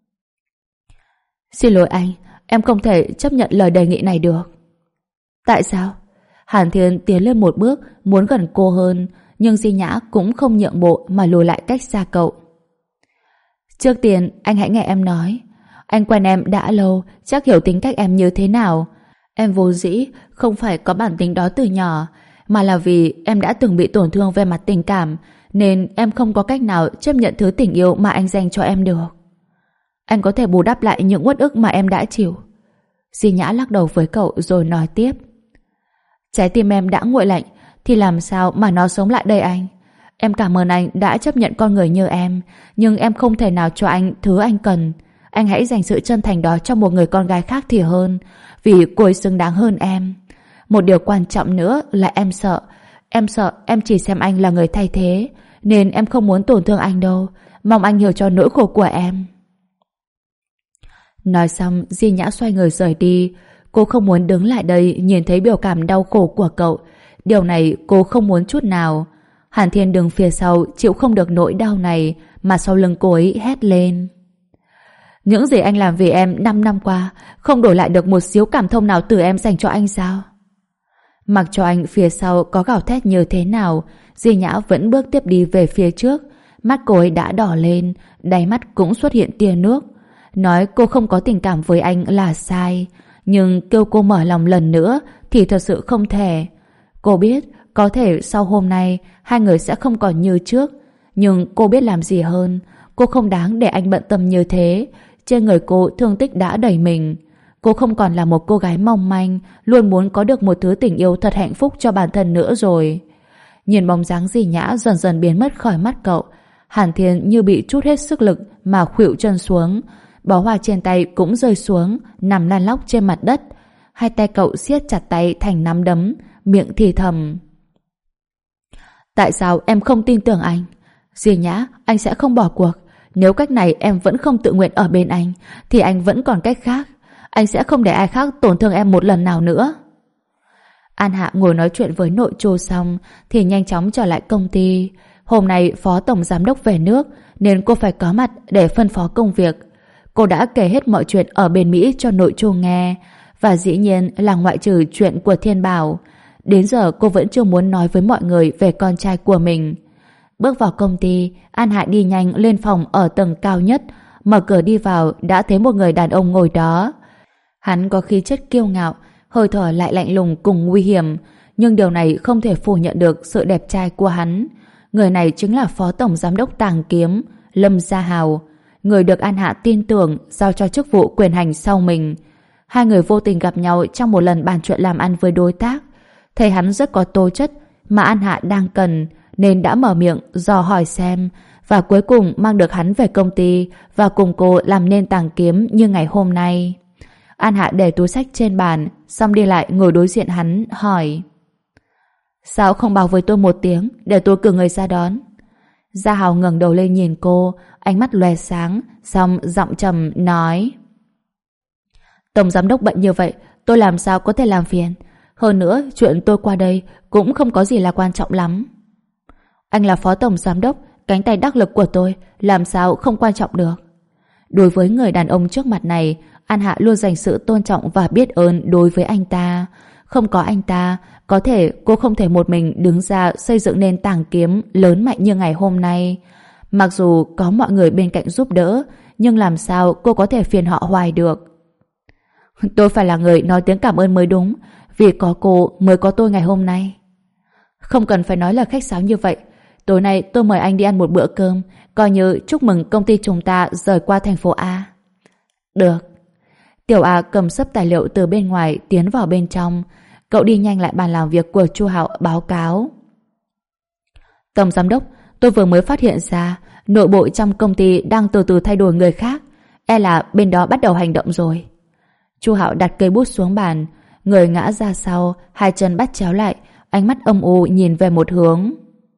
Xin lỗi anh, em không thể chấp nhận lời đề nghị này được. Tại sao? Hàn Thiên tiến lên một bước, muốn gần cô hơn, nhưng Di Nhã cũng không nhượng bộ mà lùi lại cách xa cậu. Trước tiên, anh hãy nghe em nói. Anh quen em đã lâu, chắc hiểu tính cách em như thế nào. Em vốn dĩ không phải có bản tính đó từ nhỏ, mà là vì em đã từng bị tổn thương về mặt tình cảm, nên em không có cách nào chấp nhận thứ tình yêu mà anh dành cho em được. Anh có thể bù đắp lại những uất ức mà em đã chịu. Di Nhã lắc đầu với cậu rồi nói tiếp. Trái tim em đã nguội lạnh thì làm sao mà nó sống lại đây anh? Em cảm ơn anh đã chấp nhận con người như em, nhưng em không thể nào cho anh thứ anh cần. Anh hãy dành sự chân thành đó cho một người con gái khác thì hơn, vì cô ấy xứng đáng hơn em. Một điều quan trọng nữa là em sợ em chỉ xem anh là người thay thế, nên em không muốn tổn thương anh đâu. Mong anh hiểu cho nỗi khổ của em. Nói xong, Di Nhã xoay người rời đi. Cô không muốn đứng lại đây nhìn thấy biểu cảm đau khổ của cậu. Điều này cô không muốn chút nào. Hàn Thiên đứng phía sau chịu không được nỗi đau này, mà sau lưng cô ấy hét lên. Những gì anh làm vì em 5 năm qua không đổi lại được một xíu cảm thông nào từ em dành cho anh sao? Mặc cho anh phía sau có gào thét như thế nào, Di Nhã vẫn bước tiếp đi về phía trước, Mắt cô ấy đã đỏ lên, đáy mắt cũng xuất hiện tia nước. Nói cô không có tình cảm với anh là sai, nhưng kêu cô mở lòng lần nữa thì thật sự không thể. Cô biết có thể sau hôm nay hai người sẽ không còn như trước, nhưng cô biết làm gì hơn. Cô không đáng để anh bận tâm như thế. Trên người cô thương tích đã đầy mình. Cô không còn là một cô gái mong manh, luôn muốn có được một thứ tình yêu thật hạnh phúc cho bản thân nữa rồi. Nhìn bóng dáng Dì Nhã dần dần biến mất khỏi mắt cậu, Hàn Thiên như bị trút hết sức lực mà khuỵu chân xuống. Bó hoa trên tay cũng rơi xuống, nằm lăn lóc trên mặt đất. Hai tay cậu siết chặt tay thành nắm đấm, miệng thì thầm: tại sao em không tin tưởng anh? Dì Nhã, anh sẽ không bỏ cuộc. Nếu cách này em vẫn không tự nguyện ở bên anh, thì anh vẫn còn cách khác. Anh sẽ không để ai khác tổn thương em một lần nào nữa. An Hạ ngồi nói chuyện với nội trù xong thì nhanh chóng trở lại công ty. Hôm nay phó tổng giám đốc về nước nên cô phải có mặt để phân phó công việc. Cô đã kể hết mọi chuyện ở bên Mỹ cho nội trù nghe, và dĩ nhiên là ngoại trừ chuyện của Thiên Bảo. Đến giờ cô vẫn chưa muốn nói với mọi người về con trai của mình. Bước vào công ty, An Hạ đi nhanh lên phòng ở tầng cao nhất. Mở cửa đi vào đã thấy một người đàn ông ngồi đó. Hắn có khí chất kiêu ngạo, hơi thở lại lạnh lùng cùng nguy hiểm, nhưng điều này không thể phủ nhận được sự đẹp trai của hắn. Người này chính là phó tổng giám đốc Tàng Kiếm, Lâm Gia Hào, người được An Hạ tin tưởng giao cho chức vụ quyền hành sau mình. Hai người vô tình gặp nhau trong một lần bàn chuyện làm ăn với đối tác. Thấy hắn rất có tố chất mà An Hạ đang cần, nên đã mở miệng dò hỏi xem, và cuối cùng mang được hắn về công ty và cùng cô làm nên Tàng Kiếm như ngày hôm nay. An Hạ để túi xách trên bàn, xong đi lại ngồi đối diện hắn, hỏi: sao không báo với tôi một tiếng để tôi cử người ra đón? Gia Hào ngẩng đầu lên nhìn cô, ánh mắt lóe sáng, xong giọng trầm nói: tổng giám đốc bận như vậy, tôi làm sao có thể làm phiền? Hơn nữa, chuyện tôi qua đây cũng không có gì là quan trọng lắm. Anh là phó tổng giám đốc, cánh tay đắc lực của tôi, làm sao không quan trọng được? Đối với người đàn ông trước mặt này, An Hạ luôn dành sự tôn trọng và biết ơn đối với anh ta. Không có anh ta, có thể cô không thể một mình đứng ra xây dựng nên Tàng Kiếm lớn mạnh như ngày hôm nay. Mặc dù có mọi người bên cạnh giúp đỡ, nhưng làm sao cô có thể phiền họ hoài được? Tôi phải là người nói tiếng cảm ơn mới đúng, vì có cô mới có tôi ngày hôm nay. Không cần phải nói lời khách sáo như vậy. Tối nay tôi mời anh đi ăn một bữa cơm, coi như chúc mừng công ty chúng ta rời qua thành phố A. Được. Tiểu A cầm sấp tài liệu từ bên ngoài tiến vào bên trong. Cậu đi nhanh lại bàn làm việc của Chu Hạo báo cáo: tổng giám đốc, tôi vừa mới phát hiện ra nội bộ trong công ty đang từ từ thay đổi người khác. E là bên đó bắt đầu hành động rồi. Chu Hạo đặt cây bút xuống bàn, người ngã ra sau, hai chân bắt chéo lại, ánh mắt âm u nhìn về một hướng.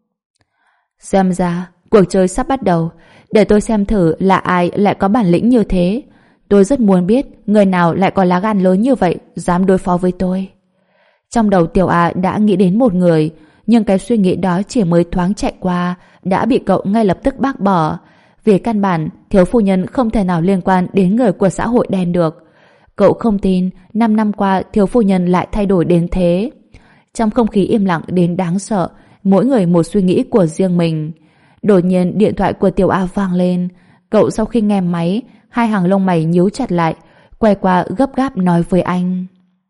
Xem ra cuộc chơi sắp bắt đầu. Để tôi xem thử là ai lại có bản lĩnh như thế. Tôi rất muốn biết người nào lại có lá gan lớn như vậy dám đối phó với tôi. Trong đầu Tiểu A đã nghĩ đến một người, nhưng cái suy nghĩ đó chỉ mới thoáng chạy qua đã bị cậu ngay lập tức bác bỏ. Vì căn bản thiếu phu nhân không thể nào liên quan đến người của xã hội đen được. Cậu không tin 5 năm qua thiếu phu nhân lại thay đổi đến thế. Trong không khí im lặng đến đáng sợ, mỗi người một suy nghĩ của riêng mình. Đột nhiên điện thoại của Tiểu A vang lên. Cậu sau khi nghe máy, hai hàng lông mày nhíu chặt lại, quay qua gấp gáp nói với anh: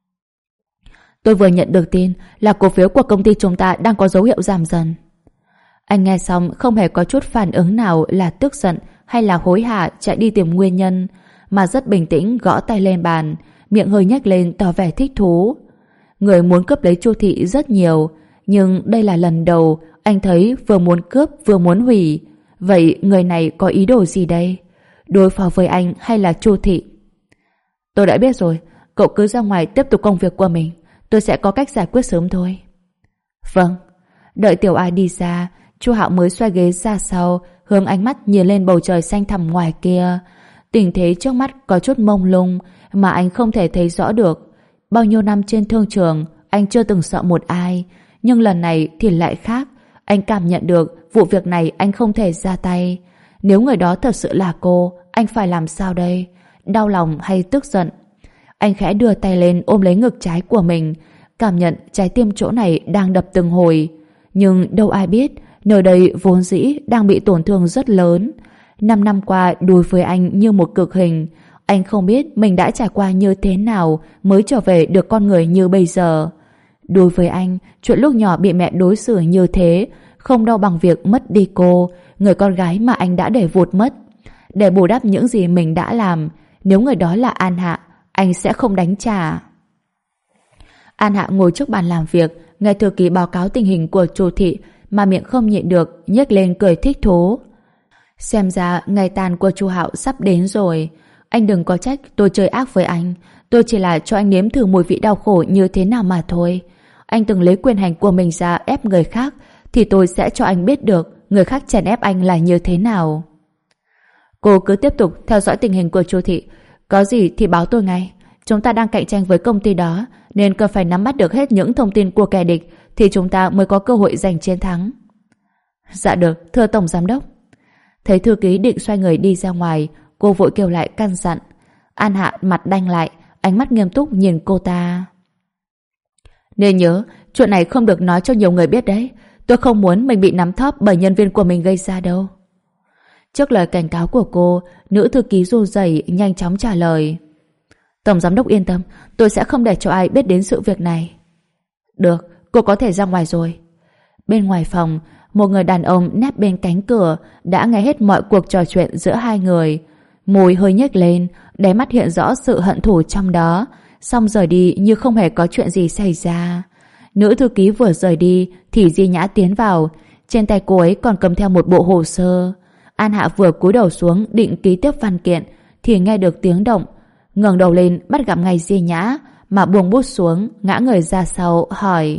tôi vừa nhận được tin là cổ phiếu của công ty chúng ta đang có dấu hiệu giảm dần. Anh nghe xong không hề có chút phản ứng nào là tức giận hay là hối hả chạy đi tìm nguyên nhân, mà rất bình tĩnh gõ tay lên bàn, miệng hơi nhếch lên tỏ vẻ thích thú. Người muốn cướp lấy Chu Thị rất nhiều, nhưng đây là lần đầu anh thấy vừa muốn cướp vừa muốn hủy. Vậy người này có ý đồ gì đây? Đối phó với anh hay là Chu Thị? Tôi đã biết rồi, cậu cứ ra ngoài tiếp tục công việc của mình, tôi sẽ có cách giải quyết sớm thôi. Vâng. Đợi Tiểu A đi ra, Chu Hạo mới xoay ghế ra sau, hướng ánh mắt nhìn lên bầu trời xanh thẳm ngoài kia. Tình thế trước mắt có chút mông lung mà anh không thể thấy rõ được. Bao nhiêu năm trên thương trường, anh chưa từng sợ một ai, nhưng lần này thì lại khác. Anh cảm nhận được vụ việc này anh không thể ra tay. Nếu người đó thật sự là cô, anh phải làm sao đây? Đau lòng hay tức giận? Anh khẽ đưa tay lên ôm lấy ngực trái của mình, cảm nhận trái tim chỗ này đang đập từng hồi. Nhưng đâu ai biết Nơi đây vốn dĩ đang bị tổn thương rất lớn. 5 năm qua đối với anh như một cực hình. Anh không biết mình đã trải qua như thế nào mới trở về được con người như bây giờ. Đối với anh, chuyện lúc nhỏ bị mẹ đối xử như thế không đau bằng việc mất đi cô, người con gái mà anh đã để vụt mất. Để bù đắp những gì mình đã làm, nếu người đó là An Hạ, anh sẽ không đánh trả. An Hạ ngồi trước bàn làm việc, nghe thư ký báo cáo tình hình của Chu Thị mà miệng không nhịn được, nhếch lên cười thích thú. Xem ra ngày tàn của Chu Hạo sắp đến rồi. Anh đừng có trách tôi chơi ác với anh. Tôi chỉ là cho anh nếm thử mùi vị đau khổ như thế nào mà thôi. Anh từng lấy quyền hành của mình ra ép người khác, thì tôi sẽ cho anh biết được người khác chèn ép anh là như thế nào. Cô cứ tiếp tục theo dõi tình hình của Chu Thị. Có gì thì báo tôi ngay. Chúng ta đang cạnh tranh với công ty đó, nên cần phải nắm bắt được hết những thông tin của kẻ địch thì chúng ta mới có cơ hội giành chiến thắng. Dạ được, thưa Tổng Giám đốc. Thấy thư ký định xoay người đi ra ngoài, cô vội kêu lại căn dặn. An Hạ mặt đanh lại, ánh mắt nghiêm túc nhìn cô ta. Nên nhớ, chuyện này không được nói cho nhiều người biết đấy. Tôi không muốn mình bị nắm thóp bởi nhân viên của mình gây ra đâu. Trước lời cảnh cáo của cô, nữ thư ký run rẩy nhanh chóng trả lời. Tổng Giám đốc yên tâm, tôi sẽ không để cho ai biết đến sự việc này. Được, cô có thể ra ngoài rồi. Bên ngoài phòng, một người đàn ông nép bên cánh cửa đã nghe hết mọi cuộc trò chuyện giữa hai người. Môi hơi nhếch lên, đáy mắt hiện rõ sự hận thù trong đó, xong rời đi như không hề có chuyện gì xảy ra. Nữ thư ký vừa rời đi thì Di Nhã tiến vào. Trên tay cô ấy còn cầm theo một bộ hồ sơ. An Hạ vừa cúi đầu xuống định ký tiếp văn kiện thì nghe được tiếng động. Ngẩng đầu lên bắt gặp ngay Di Nhã, mà buông bút xuống, ngã người ra sau hỏi: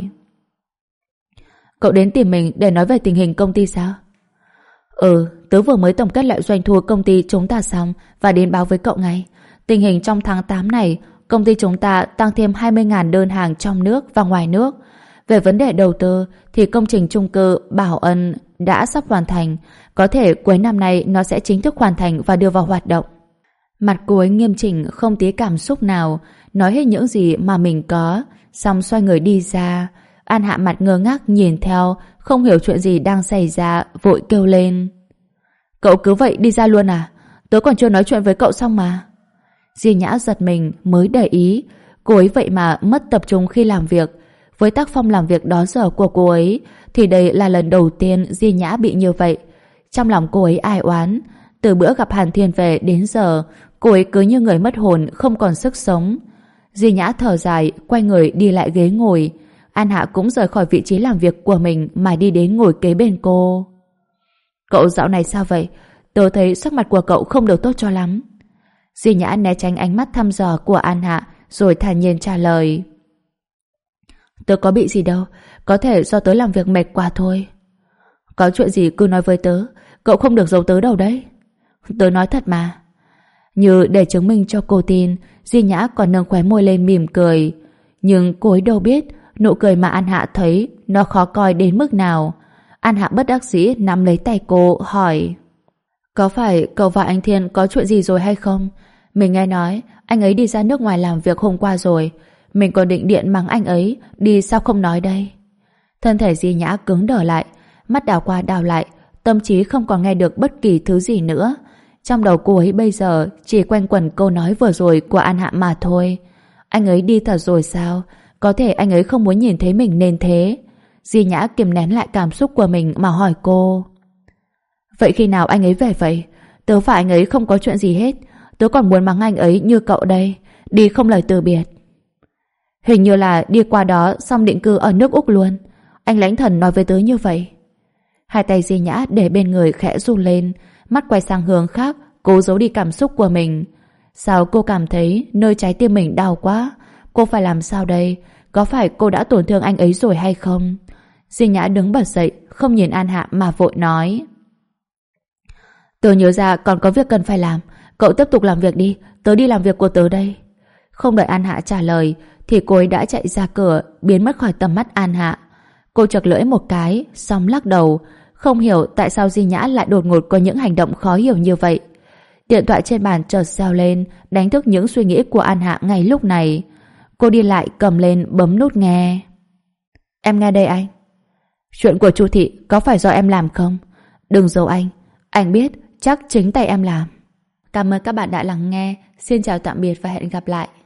Cậu đến tìm mình để nói về tình hình công ty sao? Ừ, tớ vừa mới tổng kết lại doanh thu công ty chúng ta xong và đến báo với cậu ngay. Tình hình trong tháng 8 này, công ty chúng ta tăng thêm 20.000 đơn hàng trong nước và ngoài nước. Về vấn đề đầu tư thì công trình chung cư Bảo Ân đã sắp hoàn thành. Có thể cuối năm nay nó sẽ chính thức hoàn thành và đưa vào hoạt động. Mặt cô ấy nghiêm chỉnh, không tí cảm xúc nào, nói hết những gì mà mình có, xong xoay người đi ra. An Hạ mặt ngơ ngác nhìn theo, không hiểu chuyện gì đang xảy ra, vội kêu lên: Cậu cứ vậy đi ra luôn à? Tớ còn chưa nói chuyện với cậu xong mà. Di Nhã giật mình mới để ý, cô ấy vậy mà mất tập trung khi làm việc. Với tác phong làm việc đó giờ của cô ấy thì đây là lần đầu tiên Di Nhã bị như vậy. Trong lòng cô ấy ai oán. Từ bữa gặp Hàn Thiên về đến giờ, cô ấy cứ như người mất hồn, không còn sức sống. Di Nhã thở dài, quay người đi lại ghế ngồi. An Hạ cũng rời khỏi vị trí làm việc của mình mà đi đến ngồi kế bên cô. Cậu dạo này sao vậy? Tớ thấy sắc mặt của cậu không được tốt cho lắm. Di Nhã né tránh ánh mắt thăm dò của An Hạ, rồi thản nhiên trả lời: Tớ có bị gì đâu, có thể do tớ làm việc mệt quá thôi. Có chuyện gì cứ nói với tớ, cậu không được giấu tớ đâu đấy. Tớ nói thật mà. Như để chứng minh cho cô tin, Di Nhã còn nâng khóe môi lên mỉm cười. Nhưng cô ấy đâu biết nụ cười mà An Hạ thấy nó khó coi đến mức nào. An Hạ bất đắc dĩ nắm lấy tay cô hỏi: Có phải cậu và anh Thiên có chuyện gì rồi hay không? Mình nghe nói anh ấy đi ra nước ngoài làm việc hôm qua rồi. Mình còn định điện mắng anh ấy, đi sao không nói đây? Thân thể Di Nhã cứng đờ lại, mắt đảo qua đảo lại, tâm trí không còn nghe được bất kỳ thứ gì nữa. Trong đầu cô ấy bây giờ chỉ quanh quẩn câu nói vừa rồi của An Hạ mà thôi. Anh ấy đi thật rồi sao? Có thể anh ấy không muốn nhìn thấy mình nên thế. Di Nhã kiềm nén lại cảm xúc của mình mà hỏi cô: Vậy khi nào anh ấy về vậy? Tớ và anh ấy không có chuyện gì hết. Tớ còn muốn mắng anh ấy như cậu đây, đi không lời từ biệt. Hình như là đi qua đó xong định cư ở nước Úc luôn. Anh Lãnh Thần nói với tớ như vậy. Hai tay Di Nhã để bên người khẽ run lên, mắt quay sang hướng khác, cố giấu đi cảm xúc của mình. Sao cô cảm thấy nơi trái tim mình đau quá? Cô phải làm sao đây? Có phải cô đã tổn thương anh ấy rồi hay không? Di Nhã đứng bật dậy, không nhìn An Hạ mà vội nói: Tớ nhớ ra còn có việc cần phải làm. Cậu tiếp tục làm việc đi, tớ đi làm việc của tớ đây. Không đợi An Hạ trả lời thì cô ấy đã chạy ra cửa, biến mất khỏi tầm mắt An Hạ. Cô chật lưỡi một cái, xong lắc đầu, không hiểu tại sao Di Nhã lại đột ngột có những hành động khó hiểu như vậy. Điện thoại trên bàn chợt reo lên, đánh thức những suy nghĩ của An Hạ ngay lúc này. Cô đi lại cầm lên bấm nút nghe. Em nghe đây anh. Chuyện của Chu Thị có phải do em làm không? Đừng giấu anh biết chắc chính tay em làm. Cảm ơn các bạn đã lắng nghe. Xin chào tạm biệt và hẹn gặp lại.